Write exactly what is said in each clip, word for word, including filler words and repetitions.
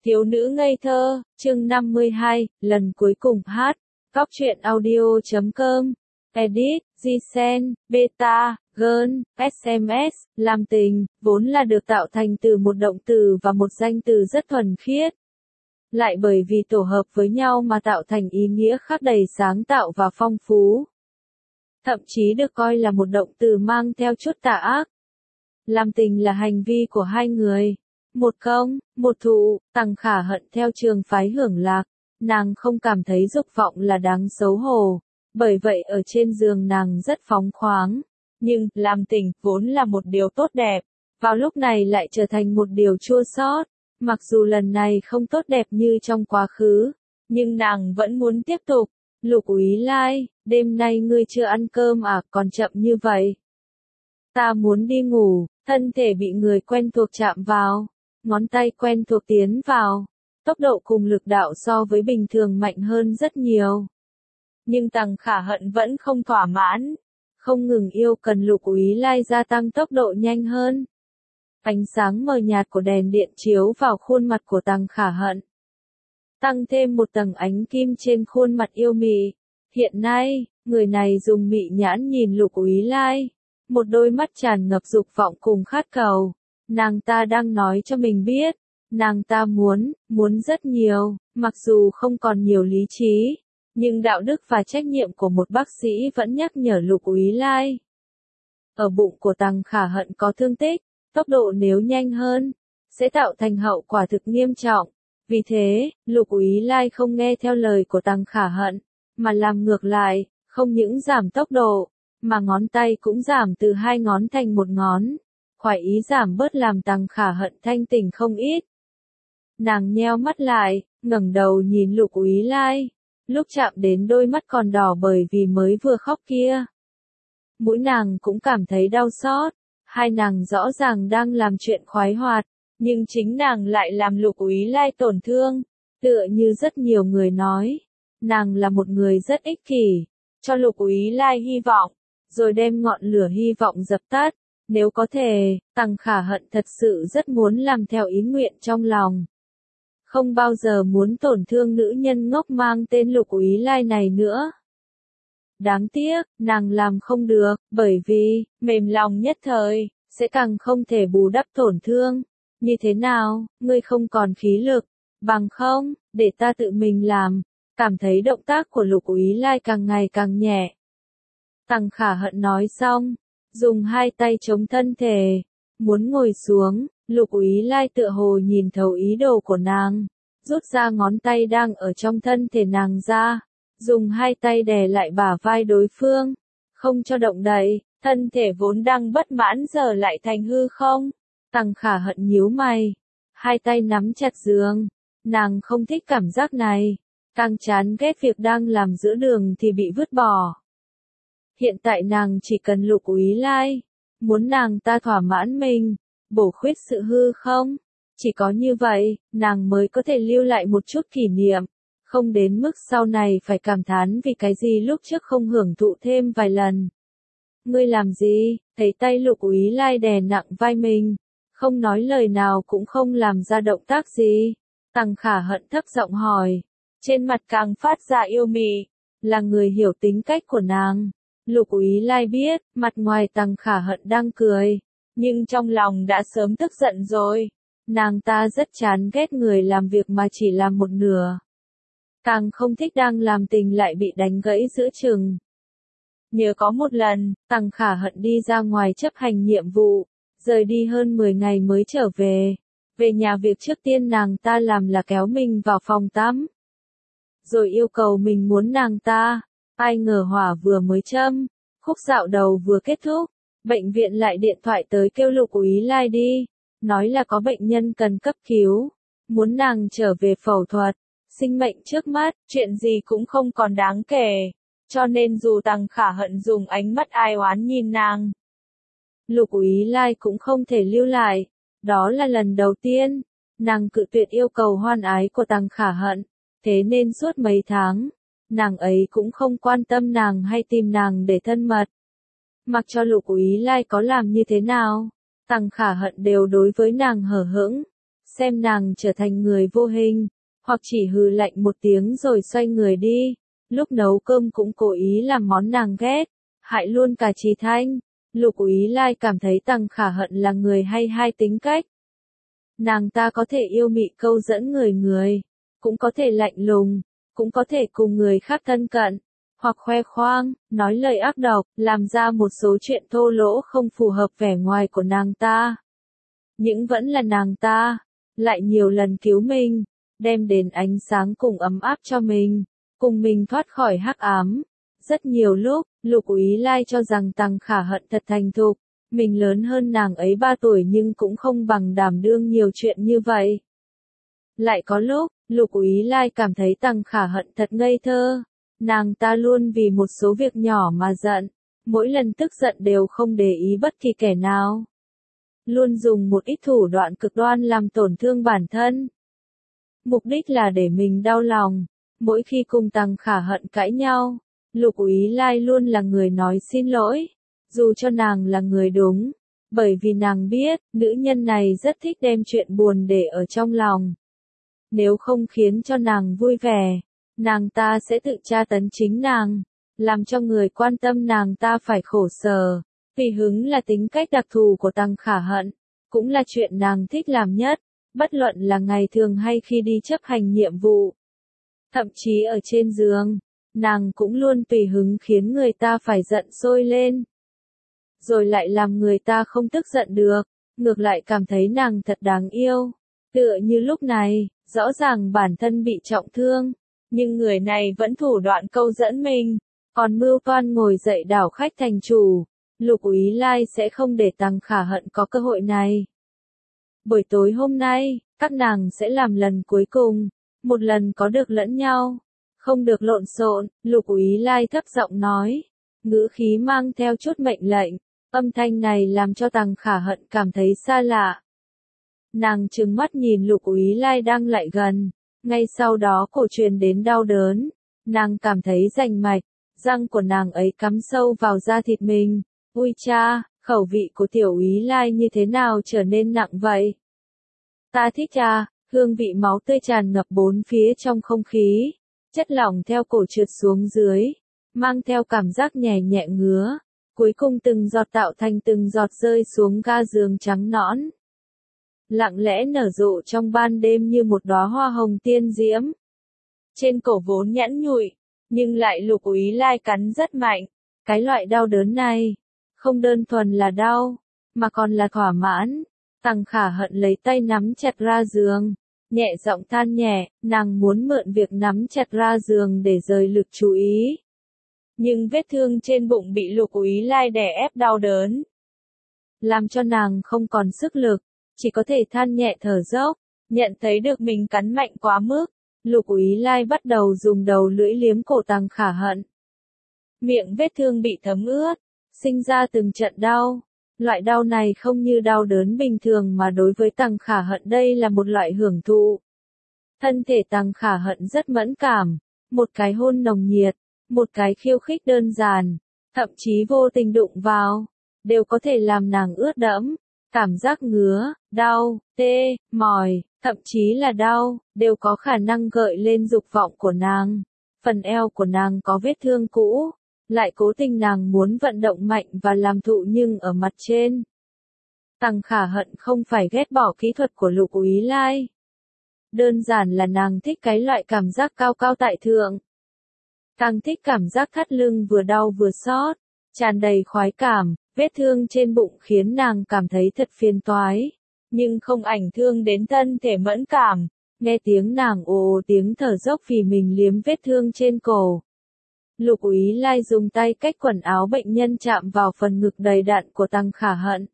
Thiếu nữ ngây thơ, chương năm mươi hai, lần cuối cùng hát. Góc truyện audio chấm com. Edit, Gsen, Beta, Girl, ét em ét, làm tình, vốn là được tạo thành từ một động từ và một danh từ rất thuần khiết. Lại bởi vì tổ hợp với nhau mà tạo thành ý nghĩa khác đầy sáng tạo và phong phú. Thậm chí được coi là một động từ mang theo chút tà ác. Làm tình là hành vi của hai người. Một công, một thụ, Tằng Khả Hận theo trường phái Hưởng Lạc, nàng không cảm thấy dục vọng là đáng xấu hổ, bởi vậy ở trên giường nàng rất phóng khoáng, nhưng làm tình vốn là một điều tốt đẹp, vào lúc này lại trở thành một điều chua xót. Mặc dù lần này không tốt đẹp như trong quá khứ, nhưng nàng vẫn muốn tiếp tục. Lục Úy Lai, đêm nay ngươi chưa ăn cơm à, còn chậm như vậy. Ta muốn đi ngủ, thân thể bị người quen thuộc chạm vào. Ngón tay quen thuộc tiến vào, tốc độ cùng lực đạo so với bình thường mạnh hơn rất nhiều. Nhưng Tằng Khả Hận vẫn không thỏa mãn, không ngừng yêu cần Lục Úy Lai gia tăng tốc độ nhanh hơn. Ánh sáng mờ nhạt của đèn điện chiếu vào khuôn mặt của Tằng Khả Hận, tăng thêm một tầng ánh kim trên khuôn mặt yêu mị. Hiện nay, người này dùng mị nhãn nhìn Lục Úy Lai, một đôi mắt tràn ngập dục vọng cùng khát cầu. Nàng ta đang nói cho mình biết, nàng ta muốn, muốn rất nhiều, mặc dù không còn nhiều lý trí, nhưng đạo đức và trách nhiệm của một bác sĩ vẫn nhắc nhở Lục Úy Lai. Ở bụng của Tằng Khả Hận có thương tích, tốc độ nếu nhanh hơn, sẽ tạo thành hậu quả thực nghiêm trọng. Vì thế, Lục Úy Lai không nghe theo lời của Tằng Khả Hận, mà làm ngược lại, không những giảm tốc độ, mà ngón tay cũng giảm từ hai ngón thành một ngón. Khoái ý giảm bớt làm Tằng Khả Hận thanh tỉnh không ít. Nàng nheo mắt lại, ngẩng đầu nhìn Lục Úy Lai, lúc chạm đến đôi mắt còn đỏ bởi vì mới vừa khóc kia. Mũi nàng cũng cảm thấy đau xót, hai nàng rõ ràng đang làm chuyện khoái hoạt, nhưng chính nàng lại làm Lục Úy Lai tổn thương. Tựa như rất nhiều người nói, nàng là một người rất ích kỷ, cho Lục Úy Lai hy vọng, rồi đem ngọn lửa hy vọng dập tắt. Nếu có thể, Tằng Khả Hận thật sự rất muốn làm theo ý nguyện trong lòng. Không bao giờ muốn tổn thương nữ nhân ngốc mang tên Lục Úy Lai này nữa. Đáng tiếc, nàng làm không được, bởi vì, mềm lòng nhất thời, sẽ càng không thể bù đắp tổn thương. Như thế nào, ngươi không còn khí lực, bằng không, để ta tự mình làm. Cảm thấy động tác của Lục Úy Lai càng ngày càng nhẹ. Tằng Khả Hận nói xong, dùng hai tay chống thân thể, muốn ngồi xuống. Lục Úy Lai tựa hồ nhìn thấu ý đồ của nàng, rút ra ngón tay đang ở trong thân thể nàng ra, dùng hai tay đè lại bả vai đối phương, không cho động đậy, thân thể vốn đang bất mãn giờ lại thành hư không. Tằng Khả Hận nhíu mày, hai tay nắm chặt giường, nàng không thích cảm giác này, càng chán ghét việc đang làm giữa đường thì bị vứt bỏ. Hiện tại nàng chỉ cần Lục Úy Lai, muốn nàng ta thỏa mãn mình, bổ khuyết sự hư không. Chỉ có như vậy, nàng mới có thể lưu lại một chút kỷ niệm, không đến mức sau này phải cảm thán vì cái gì lúc trước không hưởng thụ thêm vài lần. Ngươi làm gì? Thấy tay Lục Úy Lai đè nặng vai mình, không nói lời nào cũng không làm ra động tác gì. Tằng Khả Hận thấp giọng hỏi, trên mặt càng phát ra yêu mị, là người hiểu tính cách của nàng. Lục Úy Lai biết, mặt ngoài Tằng Khả Hận đang cười, nhưng trong lòng đã sớm tức giận rồi. Nàng ta rất chán ghét người làm việc mà chỉ làm một nửa. Càng không thích đang làm tình lại bị đánh gãy giữa chừng. Nhớ có một lần, Tằng Khả Hận đi ra ngoài chấp hành nhiệm vụ, rời đi hơn mười ngày mới trở về. Về nhà việc trước tiên nàng ta làm là kéo mình vào phòng tắm, rồi yêu cầu mình muốn nàng ta. Ai ngờ hỏa vừa mới châm, khúc dạo đầu vừa kết thúc, bệnh viện lại điện thoại tới kêu Lục Úy Lai đi, nói là có bệnh nhân cần cấp cứu, muốn nàng trở về phẫu thuật. Sinh mệnh trước mắt, chuyện gì cũng không còn đáng kể, cho nên dù Tằng Khả Hận dùng ánh mắt ai oán nhìn nàng, Lục Úy Lai cũng không thể lưu lại. Đó là lần đầu tiên, nàng cự tuyệt yêu cầu hoan ái của Tằng Khả Hận, thế nên suốt mấy tháng, nàng ấy cũng không quan tâm nàng hay tìm nàng để thân mật. Mặc cho Lục Úy Lai có làm như thế nào, Tằng Khả Hận đều đối với nàng hờ hững. xem nàng trở thành người vô hình, hoặc chỉ hừ lạnh một tiếng rồi xoay người đi. Lúc nấu cơm cũng cố ý làm món nàng ghét, hại luôn cả Trì Thanh. Lục Úy Lai cảm thấy Tằng Khả Hận là người hay hai tính cách. Nàng ta có thể yêu mị câu dẫn người người, cũng có thể lạnh lùng, cũng có thể cùng người khác thân cận, hoặc khoe khoang, nói lời ác độc, làm ra một số chuyện thô lỗ không phù hợp vẻ ngoài của nàng ta. Nhưng vẫn là nàng ta, lại nhiều lần cứu mình, đem đến ánh sáng cùng ấm áp cho mình, cùng mình thoát khỏi hắc ám. Rất nhiều lúc, Lục Úy Lai cho rằng Tằng Khả Hận thật thành thục, mình lớn hơn nàng ấy ba tuổi nhưng cũng không bằng đảm đương nhiều chuyện như vậy. Lại có lúc, Lục Úy Lai cảm thấy Tằng Khả Hận thật ngây thơ, nàng ta luôn vì một số việc nhỏ mà giận, mỗi lần tức giận đều không để ý bất kỳ kẻ nào. Luôn dùng một ít thủ đoạn cực đoan làm tổn thương bản thân. Mục đích là để mình đau lòng. Mỗi khi cùng Tằng Khả Hận cãi nhau, Lục Úy Lai luôn là người nói xin lỗi, dù cho nàng là người đúng, bởi vì nàng biết, nữ nhân này rất thích đem chuyện buồn để ở trong lòng. Nếu không khiến cho nàng vui vẻ, nàng ta sẽ tự tra tấn chính nàng, làm cho người quan tâm nàng ta phải khổ sở. Tùy hứng là tính cách đặc thù của Tằng Khả Hận, cũng là chuyện nàng thích làm nhất, bất luận là ngày thường hay khi đi chấp hành nhiệm vụ. Thậm chí ở trên giường, nàng cũng luôn tùy hứng khiến người ta phải giận sôi lên. Rồi lại làm người ta không tức giận được, ngược lại cảm thấy nàng thật đáng yêu. Tựa như lúc này, rõ ràng bản thân bị trọng thương, nhưng người này vẫn thủ đoạn câu dẫn mình, còn mưu toan ngồi dậy đảo khách thành chủ. Lục Úy Lai sẽ không để Tằng Khả Hận có cơ hội này. Buổi tối hôm nay, các nàng sẽ làm lần cuối cùng, một lần có được lẫn nhau, không được lộn xộn. Lục Úy Lai thấp giọng nói, ngữ khí mang theo chút mệnh lệnh, âm thanh này làm cho Tằng Khả Hận cảm thấy xa lạ. Nàng trừng mắt nhìn Lục Úy Lai đang lại gần, ngay sau đó cổ truyền đến đau đớn, nàng cảm thấy rành mạch, răng của nàng ấy cắm sâu vào da thịt mình. Ui cha, khẩu vị của Tiểu Úy Lai như thế nào trở nên nặng vậy? Ta thích cha, hương vị máu tươi tràn ngập bốn phía trong không khí, chất lỏng theo cổ trượt xuống dưới, mang theo cảm giác nhẹ nhẹ ngứa, cuối cùng từng giọt tạo thành từng giọt rơi xuống ga giường trắng nõn. Lặng lẽ nở rộ trong ban đêm như một đóa hoa hồng tiên diễm. Trên cổ vốn nhẵn nhụi, nhưng lại Lục Úy Lai cắn rất mạnh, cái loại đau đớn này không đơn thuần là đau, mà còn là thỏa mãn. Tằng Khả Hận lấy tay nắm chặt ra giường, nhẹ giọng than nhẹ, nàng muốn mượn việc nắm chặt ra giường để rời lực chú ý. Nhưng vết thương trên bụng bị Lục Úy Lai đè ép đau đớn, làm cho nàng không còn sức lực, chỉ có thể than nhẹ thở dốc, nhận thấy được mình cắn mạnh quá mức. Lục Úy Lai bắt đầu dùng đầu lưỡi liếm cổ Tằng Khả Hận. Miệng vết thương bị thấm ướt, sinh ra từng trận đau. Loại đau này không như đau đớn bình thường mà đối với Tằng Khả Hận đây là một loại hưởng thụ. Thân thể Tằng Khả Hận rất mẫn cảm, một cái hôn nồng nhiệt, một cái khiêu khích đơn giản, thậm chí vô tình đụng vào, đều có thể làm nàng ướt đẫm. Cảm giác ngứa, đau, tê, mỏi, thậm chí là đau, đều có khả năng gợi lên dục vọng của nàng. Phần eo của nàng có vết thương cũ, lại cố tình nàng muốn vận động mạnh và làm thụ nhưng ở mặt trên. Tằng Khả Hận không phải ghét bỏ kỹ thuật của Lục Úy Lai. Đơn giản là nàng thích cái loại cảm giác cao cao tại thượng. Càng thích cảm giác thắt lưng vừa đau vừa xót, tràn đầy khoái cảm. Vết thương trên bụng khiến nàng cảm thấy thật phiền toái, nhưng không ảnh thương đến thân thể mẫn cảm. Nghe tiếng nàng ồ ồ tiếng thở dốc vì mình liếm vết thương trên cổ. Lục Úy Lai dùng tay cách quần áo bệnh nhân chạm vào phần ngực đầy đặn của Tằng Khả Hận.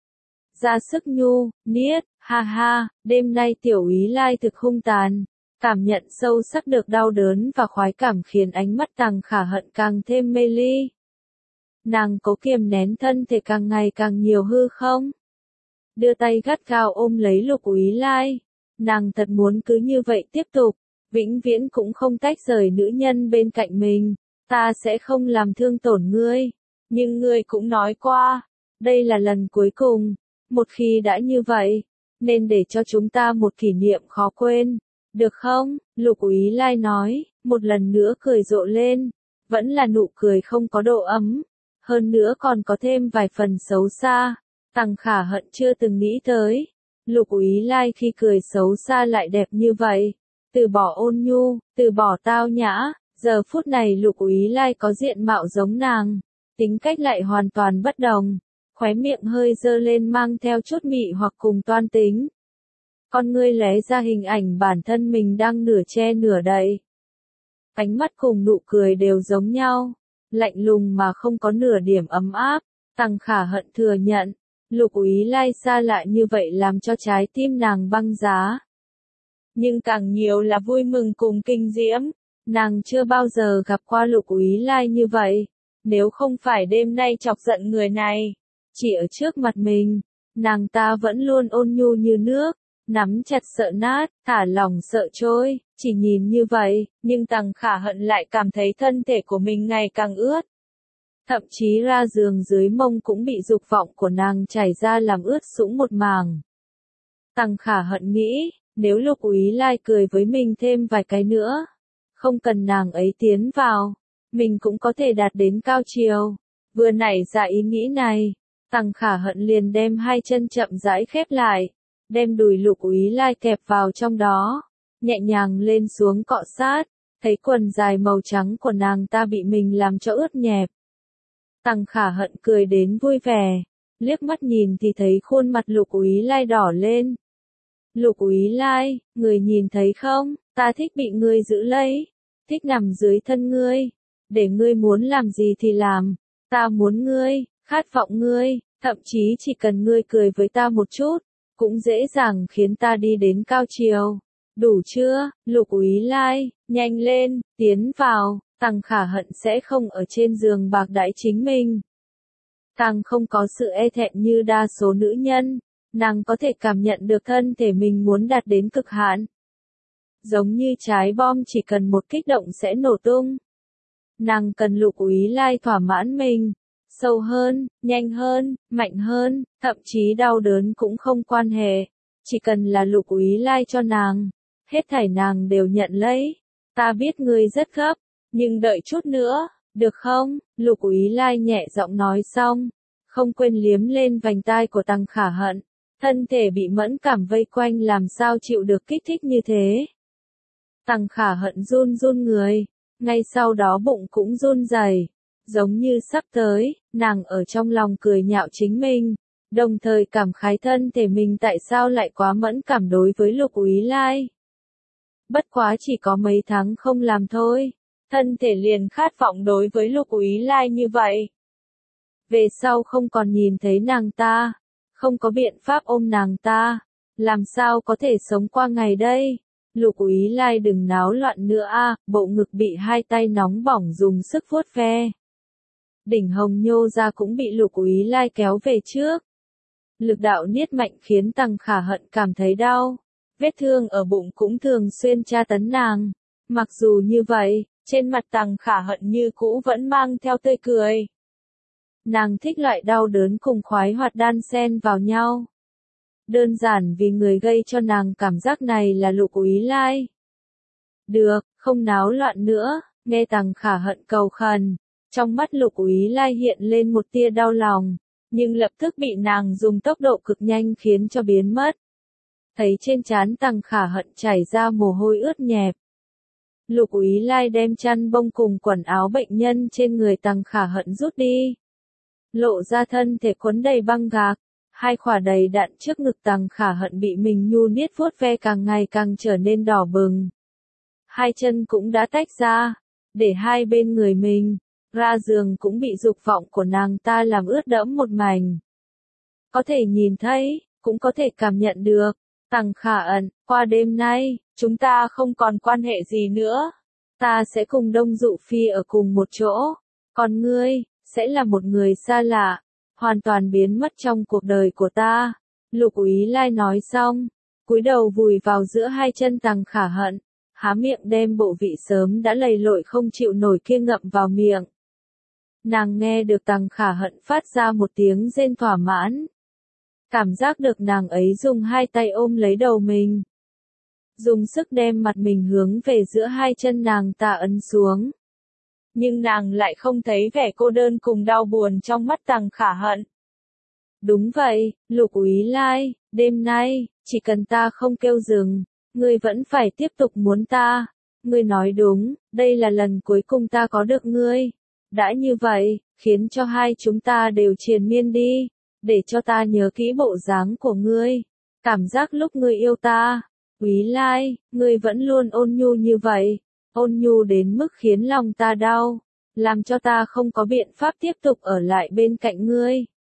Ra sức nhu, niết, ha ha, đêm nay Tiểu Úy Lai thực hung tàn. Cảm nhận sâu sắc được đau đớn và khoái cảm khiến ánh mắt Tằng Khả Hận càng thêm mê ly. Nàng cố kiềm nén thân thể càng ngày càng nhiều hư không? Đưa tay gắt gao ôm lấy Lục Úy Lai. Nàng thật muốn cứ như vậy tiếp tục, vĩnh viễn cũng không tách rời nữ nhân bên cạnh mình. Ta sẽ không làm thương tổn ngươi, nhưng ngươi cũng nói qua, đây là lần cuối cùng. Một khi đã như vậy, nên để cho chúng ta một kỷ niệm khó quên, được không? Lục Úy Lai nói, một lần nữa cười rộ lên, vẫn là nụ cười không có độ ấm, hơn nữa còn có thêm vài phần xấu xa. Tằng Khả Hận chưa từng nghĩ tới, Lục Úy Lai khi cười xấu xa lại đẹp như vậy, từ bỏ ôn nhu, từ bỏ tao nhã, giờ phút này Lục Úy Lai có diện mạo giống nàng, tính cách lại hoàn toàn bất đồng, khóe miệng hơi dơ lên mang theo chút mị hoặc cùng toan tính. Con ngươi lóe ra hình ảnh bản thân mình đang nửa che nửa đậy. Ánh mắt cùng nụ cười đều giống nhau, lạnh lùng mà không có nửa điểm ấm áp. Tằng Khả Hận thừa nhận, Lục Úy Lai xa lạ như vậy làm cho trái tim nàng băng giá. Nhưng càng nhiều là vui mừng cùng kinh diễm, nàng chưa bao giờ gặp qua Lục Úy Lai như vậy. Nếu không phải đêm nay chọc giận người này, chỉ ở trước mặt mình, nàng ta vẫn luôn ôn nhu như nước, nắm chặt sợ nát, thả lỏng sợ trôi, chỉ nhìn như vậy, nhưng Tằng Khả Hận lại cảm thấy thân thể của mình ngày càng ướt. Thậm chí ra giường dưới mông cũng bị dục vọng của nàng chảy ra làm ướt sũng một mảng. Tằng Khả Hận nghĩ, nếu Lục Úy Lai cười với mình thêm vài cái nữa, không cần nàng ấy tiến vào, mình cũng có thể đạt đến cao chiều. Vừa nảy ra ý nghĩ này, Tằng Khả Hận liền đem hai chân chậm rãi khép lại, đem đùi Lục Úy Lai kẹp vào trong đó, nhẹ nhàng lên xuống cọ sát, thấy quần dài màu trắng của nàng ta bị mình làm cho ướt nhẹp. Tằng Khả Hận cười đến vui vẻ, liếc mắt nhìn thì thấy khuôn mặt Lục Úy Lai đỏ lên. Lục Úy Lai, người nhìn thấy không, ta thích bị ngươi giữ lấy, thích nằm dưới thân ngươi, để ngươi muốn làm gì thì làm, ta muốn ngươi, khát vọng ngươi, thậm chí chỉ cần ngươi cười với ta một chút, cũng dễ dàng khiến ta đi đến cao chiều. Đủ chưa, Lục Úy Lai, nhanh lên, tiến vào, Tằng Khả Hận sẽ không ở trên giường bạc đãi chính mình. Càng không có sự e thẹn như đa số nữ nhân, nàng có thể cảm nhận được thân thể mình muốn đạt đến cực hạn. Giống như trái bom chỉ cần một kích động sẽ nổ tung. Nàng cần Lục Úy Lai thỏa mãn mình, sâu hơn, nhanh hơn, mạnh hơn, thậm chí đau đớn cũng không quan hệ, chỉ cần là Lục Úy Lai cho nàng, hết thảy nàng đều nhận lấy. Ta biết ngươi rất gấp, nhưng đợi chút nữa, được không? Lục Úy Lai nhẹ giọng nói xong, không quên liếm lên vành tai của Tằng Khả Hận, thân thể bị mẫn cảm vây quanh làm sao chịu được kích thích như thế. Tằng Khả Hận run run người, ngay sau đó bụng cũng run rẩy, giống như sắp tới, nàng ở trong lòng cười nhạo chính mình, đồng thời cảm khái thân thể mình tại sao lại quá mẫn cảm đối với Lục Úy Lai. Bất quá chỉ có mấy tháng không làm thôi, thân thể liền khát vọng đối với Lục Úy Lai như vậy. Về sau không còn nhìn thấy nàng ta, không có biện pháp ôm nàng ta, làm sao có thể sống qua ngày đây? Lục Úy Lai đừng náo loạn nữa a, bộ ngực bị hai tay nóng bỏng dùng sức vuốt ve. Đỉnh hồng nhô ra cũng bị Lục Úy Lai kéo về trước. Lực đạo niết mạnh khiến Tằng Khả Hận cảm thấy đau. Vết thương ở bụng cũng thường xuyên tra tấn nàng. Mặc dù như vậy, trên mặt Tằng Khả Hận như cũ vẫn mang theo tươi cười. Nàng thích loại đau đớn cùng khoái hoạt đan xen vào nhau. Đơn giản vì người gây cho nàng cảm giác này là Lục Úy Lai. Được, không náo loạn nữa, nghe Tằng Khả Hận cầu khẩn. Trong mắt Lục Úy Lai hiện lên một tia đau lòng, nhưng lập tức bị nàng dùng tốc độ cực nhanh khiến cho biến mất. Thấy trên trán Tằng Khả Hận chảy ra mồ hôi ướt nhẹp. Lục Úy Lai đem chăn bông cùng quần áo bệnh nhân trên người Tằng Khả Hận rút đi. Lộ ra thân thể quấn đầy băng gạc, hai khỏa đầy đặn trước ngực Tằng Khả Hận bị mình nhu niết vuốt ve càng ngày càng trở nên đỏ bừng. Hai chân cũng đã tách ra, để hai bên người mình. Ra giường cũng bị dục vọng của nàng ta làm ướt đẫm một mảnh. Có thể nhìn thấy, cũng có thể cảm nhận được. Tằng Khả Hận, qua đêm nay, chúng ta không còn quan hệ gì nữa. Ta sẽ cùng Đông Dụ Phi ở cùng một chỗ. Còn ngươi, sẽ là một người xa lạ, hoàn toàn biến mất trong cuộc đời của ta. Lục Úy Lai nói xong, cúi đầu vùi vào giữa hai chân Tằng Khả Hận, há miệng đem bộ vị sớm đã lầy lội không chịu nổi kia ngậm vào miệng. Nàng nghe được Tằng Khả Hận phát ra một tiếng rên thỏa mãn. Cảm giác được nàng ấy dùng hai tay ôm lấy đầu mình. Dùng sức đem mặt mình hướng về giữa hai chân nàng ta ấn xuống. Nhưng nàng lại không thấy vẻ cô đơn cùng đau buồn trong mắt Tằng Khả Hận. Đúng vậy, Lục Úy Lai, đêm nay, chỉ cần ta không kêu dừng, ngươi vẫn phải tiếp tục muốn ta. Ngươi nói đúng, đây là lần cuối cùng ta có được ngươi. Đã như vậy, khiến cho hai chúng ta đều triền miên đi, để cho ta nhớ kỹ bộ dáng của ngươi. Cảm giác lúc ngươi yêu ta. Úy Lai, ngươi vẫn luôn ôn nhu như vậy, ôn nhu đến mức khiến lòng ta đau, làm cho ta không có biện pháp tiếp tục ở lại bên cạnh ngươi.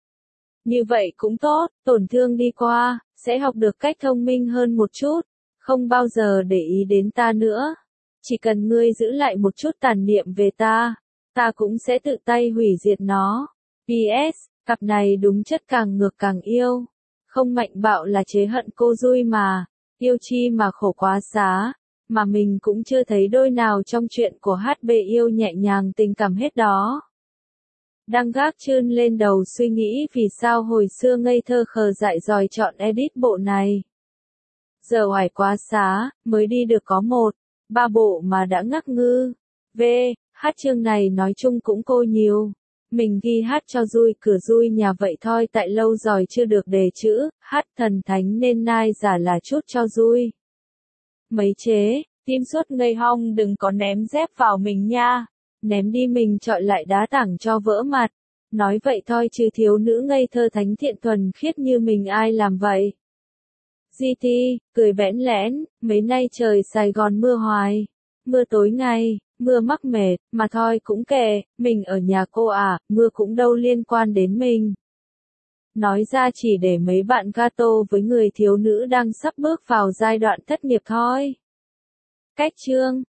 Như vậy cũng tốt, tổn thương đi qua, sẽ học được cách thông minh hơn một chút, không bao giờ để ý đến ta nữa. Chỉ cần ngươi giữ lại một chút tàn niệm về ta, ta cũng sẽ tự tay hủy diệt nó. pê ét, cặp này đúng chất càng ngược càng yêu. Không mạnh bạo là chế hận cô dui mà, yêu chi mà khổ quá xá, mà mình cũng chưa thấy đôi nào trong chuyện của hát bê yêu nhẹ nhàng tình cảm hết đó. Đang gác chươn lên đầu suy nghĩ vì sao hồi xưa ngây thơ khờ dại dòi chọn edit bộ này. Giờ oải quá xá, mới đi được có một, ba bộ mà đã ngắc ngư. V, hát chương này nói chung cũng cô nhiều. Mình ghi hát cho vui cửa vui nhà vậy thôi tại lâu rồi chưa được đề chữ, hát thần thánh nên nai giả là chút cho vui. Mấy chế, tim suốt ngây hong đừng có ném dép vào mình nha. Ném đi mình trọi lại đá tảng cho vỡ mặt. Nói vậy thôi chứ thiếu nữ ngây thơ thánh thiện thuần khiết như mình ai làm vậy. giê tê, cười bẽn lẽn, mấy nay trời Sài Gòn mưa hoài. Mưa tối ngày, mưa mắc mệt, mà thôi cũng kệ, mình ở nhà cô à, mưa cũng đâu liên quan đến mình. Nói ra chỉ để mấy bạn gato với người thiếu nữ đang sắp bước vào giai đoạn thất nghiệp thôi. Cách chương